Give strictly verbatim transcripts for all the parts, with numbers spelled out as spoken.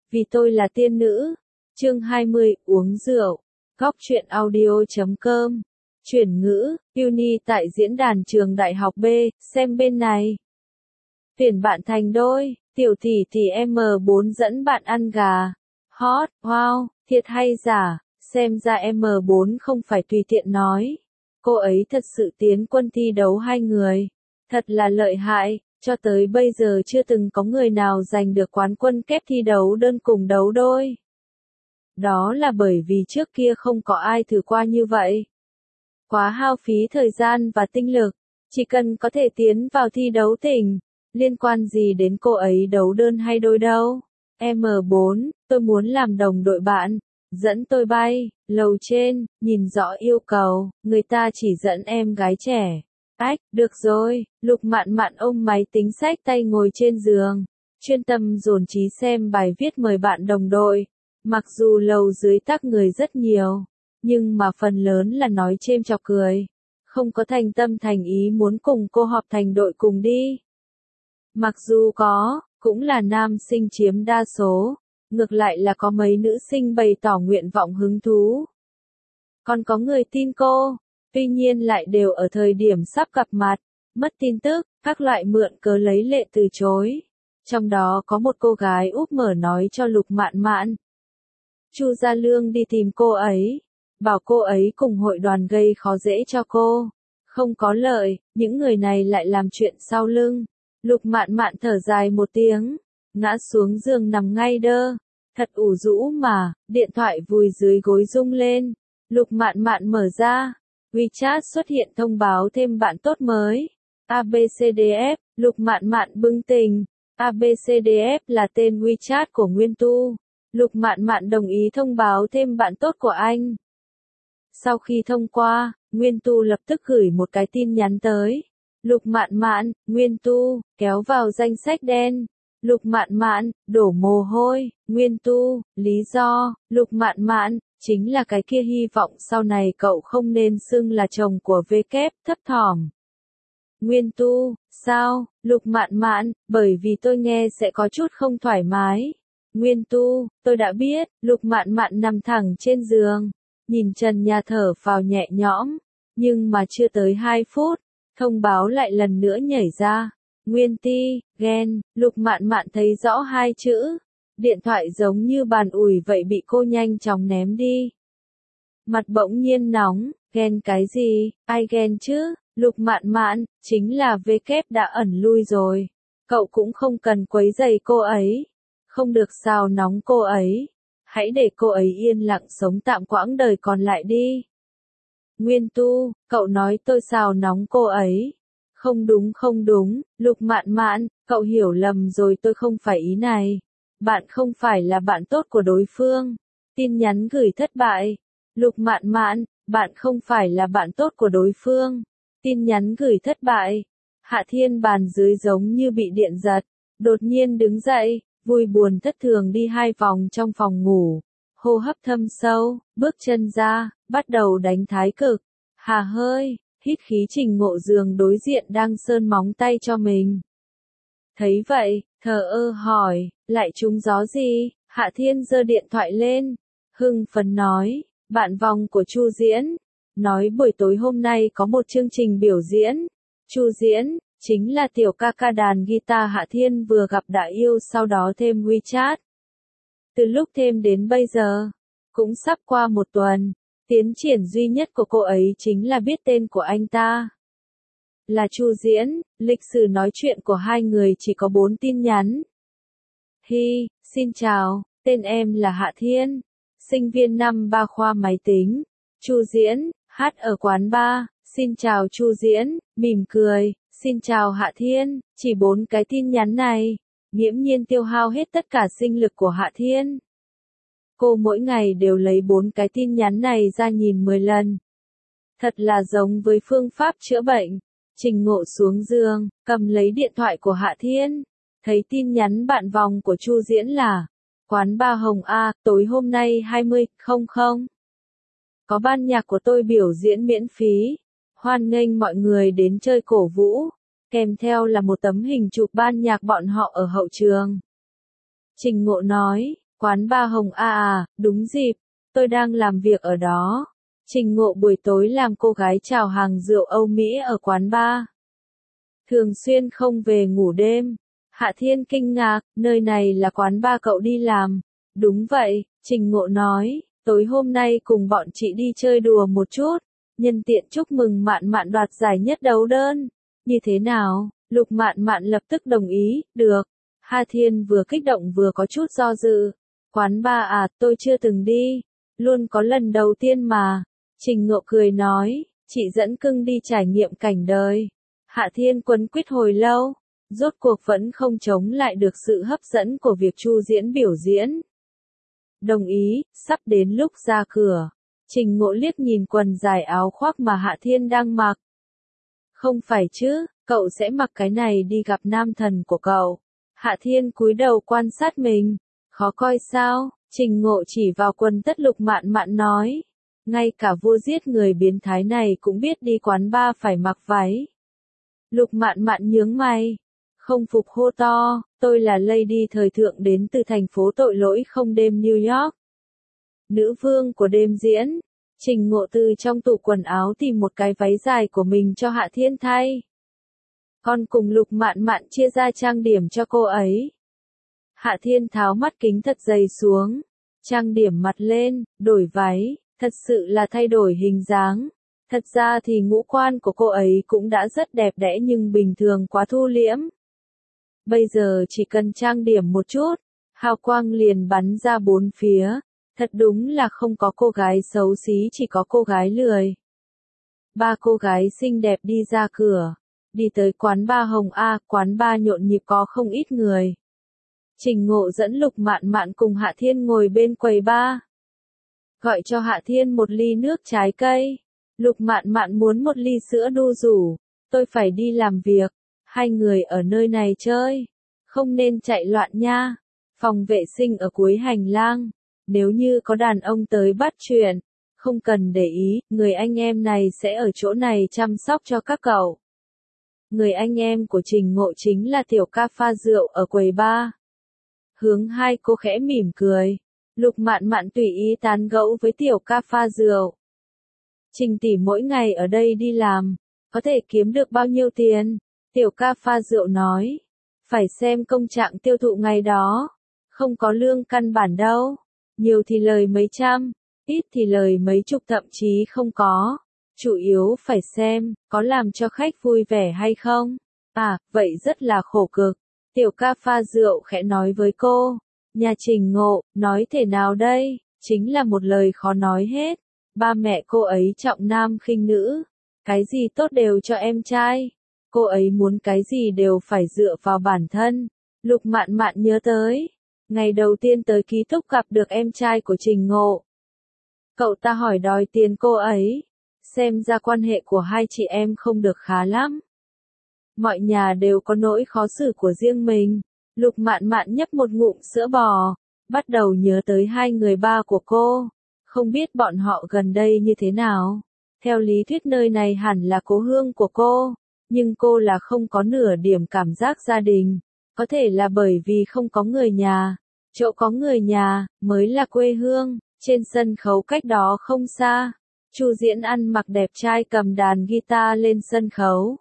Vì tôi là tiên nữ. Chương hai mươi, uống rượu. Góc truyện audio chấm com. Chuyển ngữ, Uni tại diễn đàn trường đại học B, xem bên này. Tuyển bạn thành đôi, tiểu tỷ tỷ M bốn dẫn bạn ăn gà. Hot, wow, thiệt hay giả, xem ra M bốn không phải tùy tiện nói. Cô ấy thật sự tiến quân thi đấu hai người. Thật là lợi hại, cho tới bây giờ chưa từng có người nào giành được quán quân kép thi đấu đơn cùng đấu đôi. Đó là bởi vì trước kia không có ai thử qua như vậy. Quá hao phí thời gian và tinh lực, chỉ cần có thể tiến vào thi đấu tỉnh, liên quan gì đến cô ấy đấu đơn hay đôi đâu. M bốn, tôi muốn làm đồng đội bạn, dẫn tôi bay, lầu trên, nhìn rõ yêu cầu, người ta chỉ dẫn em gái trẻ. Ách, được rồi, Lục Mạn Mạn ôm máy tính xách tay ngồi trên giường, chuyên tâm dồn trí xem bài viết mời bạn đồng đội. Mặc dù lầu dưới tắc người rất nhiều, nhưng mà phần lớn là nói chêm chọc cười, không có thành tâm thành ý muốn cùng cô họp thành đội cùng đi. Mặc dù có, cũng là nam sinh chiếm đa số, ngược lại là có mấy nữ sinh bày tỏ nguyện vọng hứng thú. Còn có người tin cô, tuy nhiên lại đều ở thời điểm sắp gặp mặt, mất tin tức, các loại mượn cớ lấy lệ từ chối. Trong đó có một cô gái úp mở nói cho Lục Mạn Mạn. Chu Gia Lương đi tìm cô ấy, bảo cô ấy cùng hội đoàn gây khó dễ cho cô. Không có lợi, những người này lại làm chuyện sau lưng. Lục Mạn Mạn thở dài một tiếng, ngã xuống giường nằm ngay đơ. Thật ủ rũ mà, điện thoại vùi dưới gối rung lên. Lục Mạn Mạn mở ra, WeChat xuất hiện thông báo thêm bạn tốt mới. a bê xê đê ép, Lục Mạn Mạn bừng tỉnh. a bê xê đê ép là tên WeChat của Nguyên Tu. Lục Mạn Mạn đồng ý thông báo thêm bạn tốt của anh. Sau khi thông qua, Nguyên Tu lập tức gửi một cái tin nhắn tới. Lục Mạn Mạn, Nguyên Tu, kéo vào danh sách đen. Lục Mạn Mạn, đổ mồ hôi. Nguyên Tu, lý do, Lục Mạn Mạn, chính là cái kia hy vọng sau này cậu không nên xưng là chồng của V kép, thấp thỏm. Nguyên Tu, sao, Lục Mạn Mạn, bởi vì tôi nghe sẽ có chút không thoải mái. Nguyên Tu, tôi đã biết. Lục Mạn Mạn nằm thẳng trên giường, nhìn trần nhà thở phào nhẹ nhõm, nhưng mà chưa tới hai phút, thông báo lại lần nữa nhảy ra. Nguyên Ti, ghen. Lục Mạn Mạn thấy rõ hai chữ, điện thoại giống như bàn ủi vậy bị cô nhanh chóng ném đi. Mặt bỗng nhiên nóng, ghen cái gì, ai ghen chứ? Lục Mạn Mạn, chính là V kép đã ẩn lui rồi, cậu cũng không cần quấy rầy cô ấy. Không được xào nóng cô ấy, hãy để cô ấy yên lặng sống tạm quãng đời còn lại đi. Nguyên Tu, cậu nói tôi xào nóng cô ấy. Không đúng không đúng, Lục Mạn Mạn, cậu hiểu lầm rồi, tôi không phải ý này. Bạn không phải là bạn tốt của đối phương. Tin nhắn gửi thất bại. Lục Mạn Mạn, bạn không phải là bạn tốt của đối phương. Tin nhắn gửi thất bại. Hạ Thiên bàn dưới giống như bị điện giật, đột nhiên đứng dậy, vui buồn thất thường đi hai vòng trong phòng ngủ, hô hấp thâm sâu, bước chân ra, bắt đầu đánh thái cực. Hà hơi, hít khí Trình Ngộ giường đối diện đang sơn móng tay cho mình. Thấy vậy, thờ ơ hỏi, lại trúng gió gì? Hạ Thiên giơ điện thoại lên, hưng phấn nói, bạn vòng của Chu Diễn, nói buổi tối hôm nay có một chương trình biểu diễn. Chu Diễn, chính là tiểu ca ca đàn guitar Hạ Thiên vừa gặp đã yêu sau đó thêm WeChat. Từ lúc thêm đến bây giờ, cũng sắp qua một tuần, tiến triển duy nhất của cô ấy chính là biết tên của anh ta. Là Chu Diễn, lịch sử nói chuyện của hai người chỉ có bốn tin nhắn. Hi, xin chào, tên em là Hạ Thiên, sinh viên năm ba khoa máy tính. Chu Diễn, hát ở quán bar, xin chào Chu Diễn, mỉm cười, xin chào Hạ Thiên, chỉ bốn cái tin nhắn này, nghiễm nhiên tiêu hao hết tất cả sinh lực của Hạ Thiên. Cô mỗi ngày đều lấy bốn cái tin nhắn này ra nhìn mười lần. Thật là giống với phương pháp chữa bệnh. Trình Ngộ xuống giường, cầm lấy điện thoại của Hạ Thiên, thấy tin nhắn bạn vòng của Chu Diễn là quán bar Hồng A, tối hôm nay hai mươi không không. Có ban nhạc của tôi biểu diễn miễn phí, hoan nghênh mọi người đến chơi cổ vũ, kèm theo là một tấm hình chụp ban nhạc bọn họ ở hậu trường. Trình Ngộ nói, Quán bar Hồng A à, đúng dịp, tôi đang làm việc ở đó. Trình Ngộ buổi tối làm cô gái chào hàng rượu Âu Mỹ ở quán bar. Thường xuyên không về ngủ đêm. Hạ Thiên kinh ngạc, nơi này là quán bar cậu đi làm. Đúng vậy, Trình Ngộ nói, tối hôm nay cùng bọn chị đi chơi đùa một chút. Nhân tiện chúc mừng Mạn Mạn đoạt giải nhất đấu đơn. Như thế nào? Lục Mạn Mạn lập tức đồng ý, được. Hạ Thiên vừa kích động vừa có chút do dự. Quán bar à, tôi chưa từng đi. Luôn có lần đầu tiên mà. Trình Ngộ cười nói, chị dẫn cưng đi trải nghiệm cảnh đời. Hạ Thiên quấn quýt hồi lâu, rốt cuộc vẫn không chống lại được sự hấp dẫn của việc Chu Diễn biểu diễn. Đồng ý, sắp đến lúc ra cửa. Trình Ngộ liếc nhìn quần dài áo khoác mà Hạ Thiên đang mặc. Không phải chứ, cậu sẽ mặc cái này đi gặp nam thần của cậu. Hạ Thiên cúi đầu quan sát mình. Khó coi sao? Trình Ngộ chỉ vào quần tất Lục Mạn Mạn nói. Ngay cả vua giết người biến thái này cũng biết đi quán bar phải mặc váy. Lục Mạn Mạn nhướng mày. Không phục hô to, tôi là Lady thời thượng đến từ thành phố tội lỗi không đêm New York. Nữ vương của đêm diễn. Trình Ngộ từ trong tủ quần áo tìm một cái váy dài của mình cho Hạ Thiên thay. Còn cùng Lục Mạn Mạn chia ra trang điểm cho cô ấy. Hạ Thiên tháo mắt kính thật dày xuống. Trang điểm mặt lên, đổi váy, thật sự là thay đổi hình dáng. Thật ra thì ngũ quan của cô ấy cũng đã rất đẹp đẽ nhưng bình thường quá thu liễm. Bây giờ chỉ cần trang điểm một chút, hào quang liền bắn ra bốn phía. Thật đúng là không có cô gái xấu xí, chỉ có cô gái lười. Ba cô gái xinh đẹp đi ra cửa, đi tới quán bar Hồng A, quán bar nhộn nhịp có không ít người. Trình Ngộ dẫn Lục Mạn Mạn cùng Hạ Thiên ngồi bên quầy bar. Gọi cho Hạ Thiên một ly nước trái cây. Lục Mạn Mạn muốn một ly sữa đu đủ. Tôi phải đi làm việc. Hai người ở nơi này chơi. Không nên chạy loạn nha. Phòng vệ sinh ở cuối hành lang. Nếu như có đàn ông tới bắt chuyện, không cần để ý, người anh em này sẽ ở chỗ này chăm sóc cho các cậu. Người anh em của Trình Ngộ chính là Tiểu Ca pha rượu ở quầy bar. Hướng hai cô khẽ mỉm cười. Lục Mạn Mạn tùy ý tán gẫu với Tiểu Ca pha rượu. Trình tỷ mỗi ngày ở đây đi làm, có thể kiếm được bao nhiêu tiền? Tiểu Ca pha rượu nói. Phải xem công trạng tiêu thụ ngày đó. Không có lương căn bản đâu. Nhiều thì lời mấy trăm, ít thì lời mấy chục thậm chí không có. Chủ yếu phải xem, có làm cho khách vui vẻ hay không. À, vậy rất là khổ cực. Tiểu Ca pha rượu khẽ nói với cô. Nhà Trình Ngộ, nói thế nào đây? Chính là một lời khó nói hết. Ba mẹ cô ấy trọng nam khinh nữ. Cái gì tốt đều cho em trai. Cô ấy muốn cái gì đều phải dựa vào bản thân. Lục Mạn Mạn nhớ tới. Ngày đầu tiên tới ký túc gặp được em trai của Trình Ngộ. Cậu ta hỏi đòi tiền cô ấy. Xem ra quan hệ của hai chị em không được khá lắm. Mọi nhà đều có nỗi khó xử của riêng mình. Lục Mạn Mạn nhấp một ngụm sữa bò. Bắt đầu nhớ tới hai người ba của cô. Không biết bọn họ gần đây như thế nào. Theo lý thuyết nơi này hẳn là cố hương của cô. Nhưng cô là không có nửa điểm cảm giác gia đình. Có thể là bởi vì không có người nhà. Chỗ có người nhà, mới là quê hương. Trên sân khấu cách đó không xa. Chu Diễn ăn mặc đẹp trai cầm đàn guitar lên sân khấu.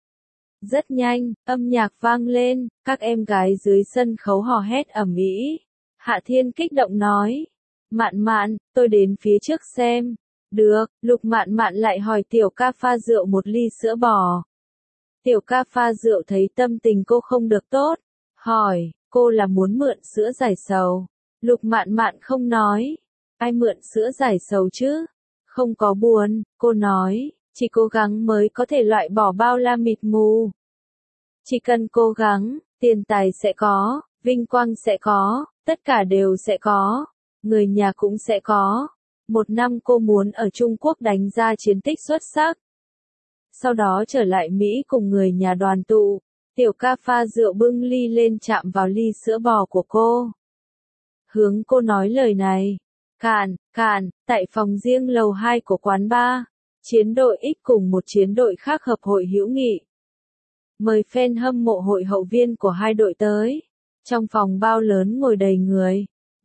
Rất nhanh, âm nhạc vang lên, các em gái dưới sân khấu hò hét ầm ĩ. Hạ Thiên kích động nói. Mạn Mạn, tôi đến phía trước xem. Được, Lục Mạn Mạn lại hỏi Tiểu Ca pha rượu một ly sữa bò. Tiểu Ca pha rượu thấy tâm tình cô không được tốt. Hỏi, cô là muốn mượn sữa giải sầu. Lục Mạn Mạn không nói. Ai mượn sữa giải sầu chứ? Không có buồn, cô nói. Chỉ cố gắng mới có thể loại bỏ bao la mịt mù. Chỉ cần cố gắng, tiền tài sẽ có, vinh quang sẽ có, tất cả đều sẽ có. Người nhà cũng sẽ có. Một năm cô muốn ở Trung Quốc đánh ra chiến tích xuất sắc. Sau đó trở lại Mỹ cùng người nhà đoàn tụ. Tiểu Ca pha rượu bưng ly lên chạm vào ly sữa bò của cô. Hướng cô nói lời này. Cạn, cạn, tại phòng riêng lầu hai của quán bar. Chiến đội X cùng một chiến đội khác hợp hội hữu nghị. Mời fan hâm mộ hội hậu viên của hai đội tới. Trong phòng bao lớn ngồi đầy người.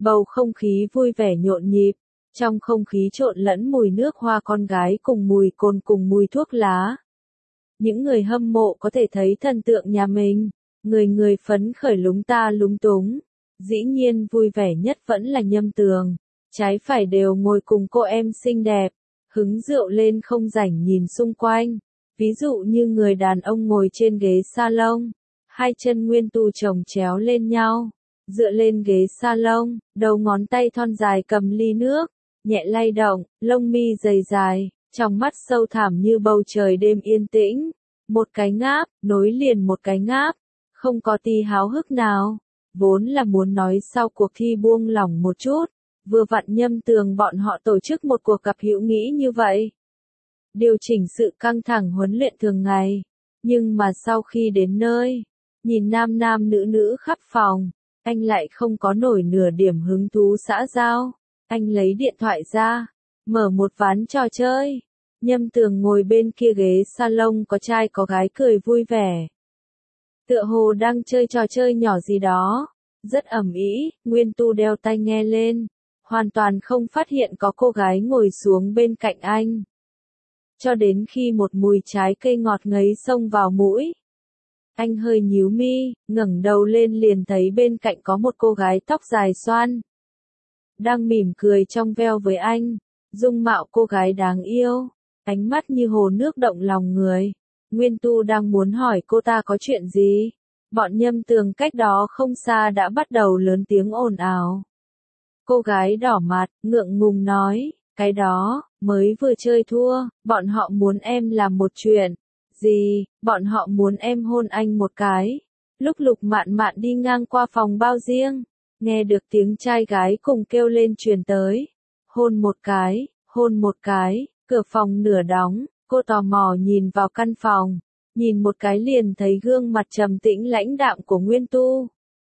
Bầu không khí vui vẻ nhộn nhịp, trong không khí trộn lẫn mùi nước hoa con gái cùng mùi cồn cùng mùi thuốc lá. Những người hâm mộ có thể thấy thần tượng nhà mình, người người phấn khởi lúng ta lúng túng. Dĩ nhiên vui vẻ nhất vẫn là Nhâm Tường, trái phải đều ngồi cùng cô em xinh đẹp, hứng rượu lên không rảnh nhìn xung quanh. Ví dụ như người đàn ông ngồi trên ghế salon, hai chân Nguyên Tu chồng chéo lên nhau, dựa lên ghế salon, đầu ngón tay thon dài cầm ly nước, nhẹ lay động, lông mi dày dài, trong mắt sâu thẳm như bầu trời đêm yên tĩnh, một cái ngáp, nối liền một cái ngáp, không có tí háo hức nào. Vốn là muốn nói sau cuộc thi buông lỏng một chút, vừa vặn Nhâm Tường bọn họ tổ chức một cuộc gặp hữu nghị như vậy. Điều chỉnh sự căng thẳng huấn luyện thường ngày, nhưng mà sau khi đến nơi, nhìn nam nam nữ nữ khắp phòng, anh lại không có nổi nửa điểm hứng thú xã giao. Anh lấy điện thoại ra, mở một ván trò chơi. Nhâm Tường ngồi bên kia ghế salon có trai có gái cười vui vẻ. Tựa hồ đang chơi trò chơi nhỏ gì đó, rất ầm ĩ. Nguyên Tu đeo tai nghe lên, hoàn toàn không phát hiện có cô gái ngồi xuống bên cạnh anh. Cho đến khi một mùi trái cây ngọt ngấy xông vào mũi. Anh hơi nhíu mi, ngẩng đầu lên liền thấy bên cạnh có một cô gái tóc dài xoăn. Đang mỉm cười trong veo với anh, dung mạo cô gái đáng yêu, ánh mắt như hồ nước động lòng người. Nguyên Tu đang muốn hỏi cô ta có chuyện gì, bọn Nhâm Tường cách đó không xa đã bắt đầu lớn tiếng ồn ào. Cô gái đỏ mặt, ngượng ngùng nói, cái đó, mới vừa chơi thua, bọn họ muốn em làm một chuyện. Gì, bọn họ muốn em hôn anh một cái. Lúc Lục Mạn Mạn đi ngang qua phòng bao riêng, nghe được tiếng trai gái cùng kêu lên truyền tới. Hôn một cái, hôn một cái, cửa phòng nửa đóng, cô tò mò nhìn vào căn phòng, nhìn một cái liền thấy gương mặt trầm tĩnh lãnh đạm của Nguyên Tu.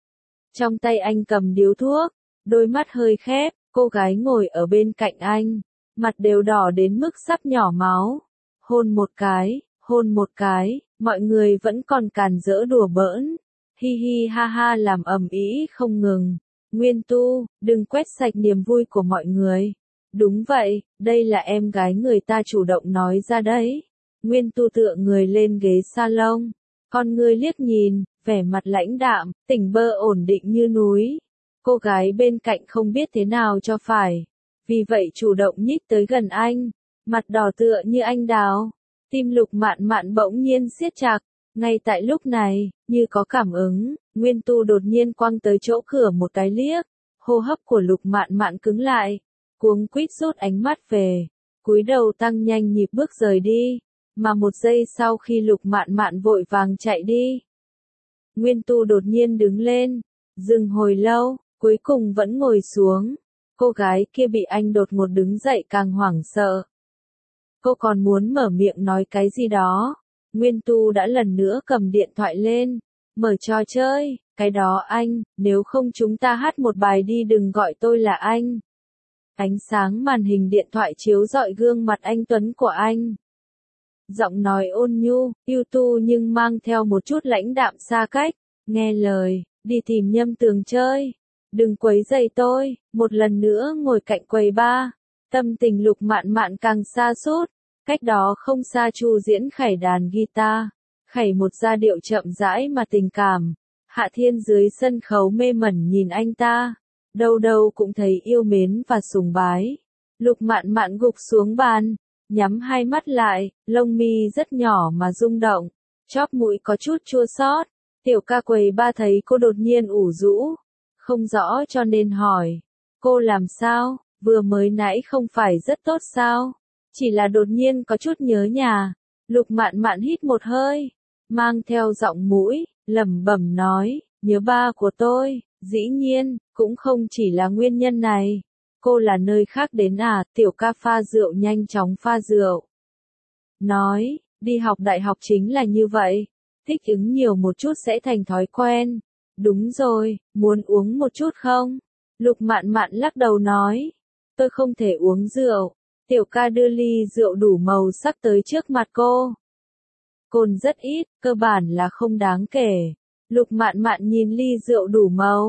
Trong tay anh cầm điếu thuốc, đôi mắt hơi khép, cô gái ngồi ở bên cạnh anh, mặt đều đỏ đến mức sắp nhỏ máu. Hôn một cái, hôn một cái, mọi người vẫn còn càn rỡ đùa bỡn, hi hi ha ha làm ầm ĩ không ngừng. Nguyên Tu, đừng quét sạch niềm vui của mọi người. Đúng vậy, đây là em gái người ta chủ động nói ra đấy. Nguyên Tu tựa người lên ghế salon, con ngươi liếc nhìn, vẻ mặt lãnh đạm, tỉnh bơ ổn định như núi. Cô gái bên cạnh không biết thế nào cho phải, vì vậy chủ động nhích tới gần anh, mặt đỏ tựa như anh đào. Tim Lục Mạn Mạn bỗng nhiên siết chặt, ngay tại lúc này, như có cảm ứng, Nguyên Tu đột nhiên quăng tới chỗ cửa một cái liếc, hô hấp của Lục Mạn Mạn cứng lại, cuống quýt rút ánh mắt về, cúi đầu tăng nhanh nhịp bước rời đi, mà một giây sau khi Lục Mạn Mạn vội vàng chạy đi, Nguyên Tu đột nhiên đứng lên, dừng hồi lâu, cuối cùng vẫn ngồi xuống. Cô gái kia bị anh đột ngột đứng dậy càng hoảng sợ. Cô còn muốn mở miệng nói cái gì đó. Nguyên Tu đã lần nữa cầm điện thoại lên, mở trò chơi, cái đó anh, nếu không chúng ta hát một bài đi đừng gọi tôi là anh. Ánh sáng màn hình điện thoại chiếu rọi gương mặt anh tuấn của anh. Giọng nói ôn nhu, ưu tu nhưng mang theo một chút lãnh đạm xa cách, nghe lời, đi tìm Nhâm Tường chơi. Đừng quấy rầy tôi, một lần nữa ngồi cạnh quầy bar. Tâm tình Lục Mạn Mạn càng xa sút, cách đó không xa Chu Diễn khẩy đàn guitar, khẩy một giai điệu chậm rãi mà tình cảm. Hạ Thiên dưới sân khấu mê mẩn nhìn anh ta, đâu đâu cũng thấy yêu mến và sùng bái. Lục Mạn Mạn gục xuống bàn, nhắm hai mắt lại, lông mi rất nhỏ mà rung động, chóp mũi có chút chua xót. Tiểu ca quầy ba thấy cô đột nhiên ủ rũ, không rõ cho nên hỏi, cô làm sao, vừa mới nãy không phải rất tốt sao, chỉ là đột nhiên có chút nhớ nhà. Lục Mạn Mạn hít một hơi, mang theo giọng mũi, lẩm bẩm nói, nhớ ba của tôi, dĩ nhiên, cũng không chỉ là nguyên nhân này. Cô là nơi khác đến à, tiểu ca pha rượu nhanh chóng pha rượu. Nói, đi học đại học chính là như vậy, thích ứng nhiều một chút sẽ thành thói quen. Đúng rồi, muốn uống một chút không? Lục Mạn Mạn lắc đầu nói, tôi không thể uống rượu. Tiểu ca đưa ly rượu đủ màu sắc tới trước mặt cô. Cồn rất ít, cơ bản là không đáng kể. Lục Mạn Mạn nhìn ly rượu đủ màu,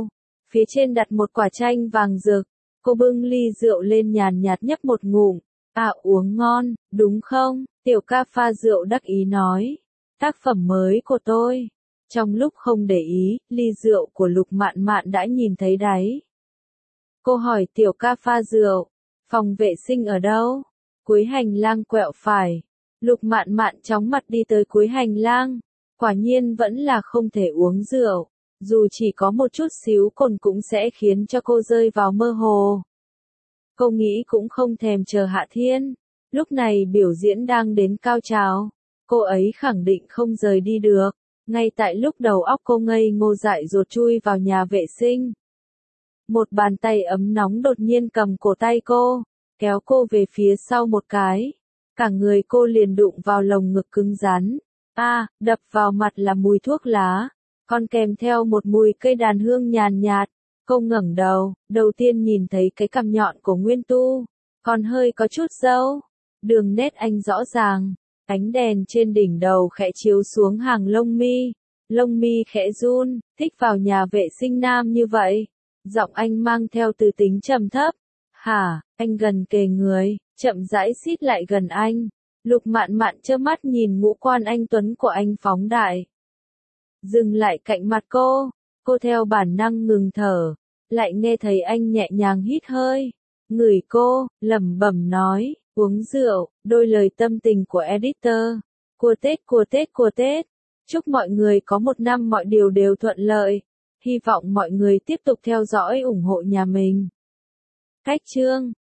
Phía trên đặt một quả chanh vàng rực. Cô bưng ly rượu lên nhàn nhạt nhấp một ngụm. À, uống ngon, đúng không? Tiểu ca pha rượu đắc ý nói. Tác phẩm mới của tôi. Trong lúc không để ý, ly rượu của Lục Mạn Mạn đã nhìn thấy đáy. Cô hỏi tiểu ca pha rượu. Phòng vệ sinh ở đâu? Cuối hành lang quẹo phải. Lục Mạn Mạn chóng mặt đi tới cuối hành lang. Quả nhiên vẫn là không thể uống rượu. Dù chỉ có một chút xíu cồn cũng sẽ khiến cho cô rơi vào mơ hồ. Cô nghĩ cũng không thèm chờ Hạ Thiên. Lúc này biểu diễn đang đến cao trào. Cô ấy khẳng định không rời đi được. Ngay tại lúc đầu óc cô ngây ngô dại dột chui vào nhà vệ sinh. Một bàn tay ấm nóng đột nhiên cầm cổ tay cô, kéo cô về phía sau một cái. Cả người cô liền đụng vào lồng ngực cứng rắn. A, à, đập vào mặt là mùi thuốc lá, còn kèm theo một mùi cây đàn hương nhàn nhạt. Cô ngẩng đầu, đầu tiên nhìn thấy cái cằm nhọn của Nguyên Tu, còn hơi có chút râu. Đường nét anh rõ ràng, ánh đèn trên đỉnh đầu khẽ chiếu xuống hàng lông mi. Lông mi khẽ run, thích vào nhà vệ sinh nam như vậy. Giọng anh mang theo từ tính trầm thấp. Hả, anh gần kề người, chậm rãi xít lại gần anh. Lục Mạn Mạn trơ mắt nhìn ngũ quan anh tuấn của anh phóng đại. Dừng lại cạnh mặt cô, cô theo bản năng ngừng thở, lại nghe thấy anh nhẹ nhàng hít hơi. Ngửi cô, lẩm bẩm nói, uống rượu, đôi lời tâm tình của editor. Cua Tết, cua Tết, cua Tết. Chúc mọi người có một năm mọi điều đều thuận lợi. Hy vọng mọi người tiếp tục theo dõi ủng hộ nhà mình. Cách chương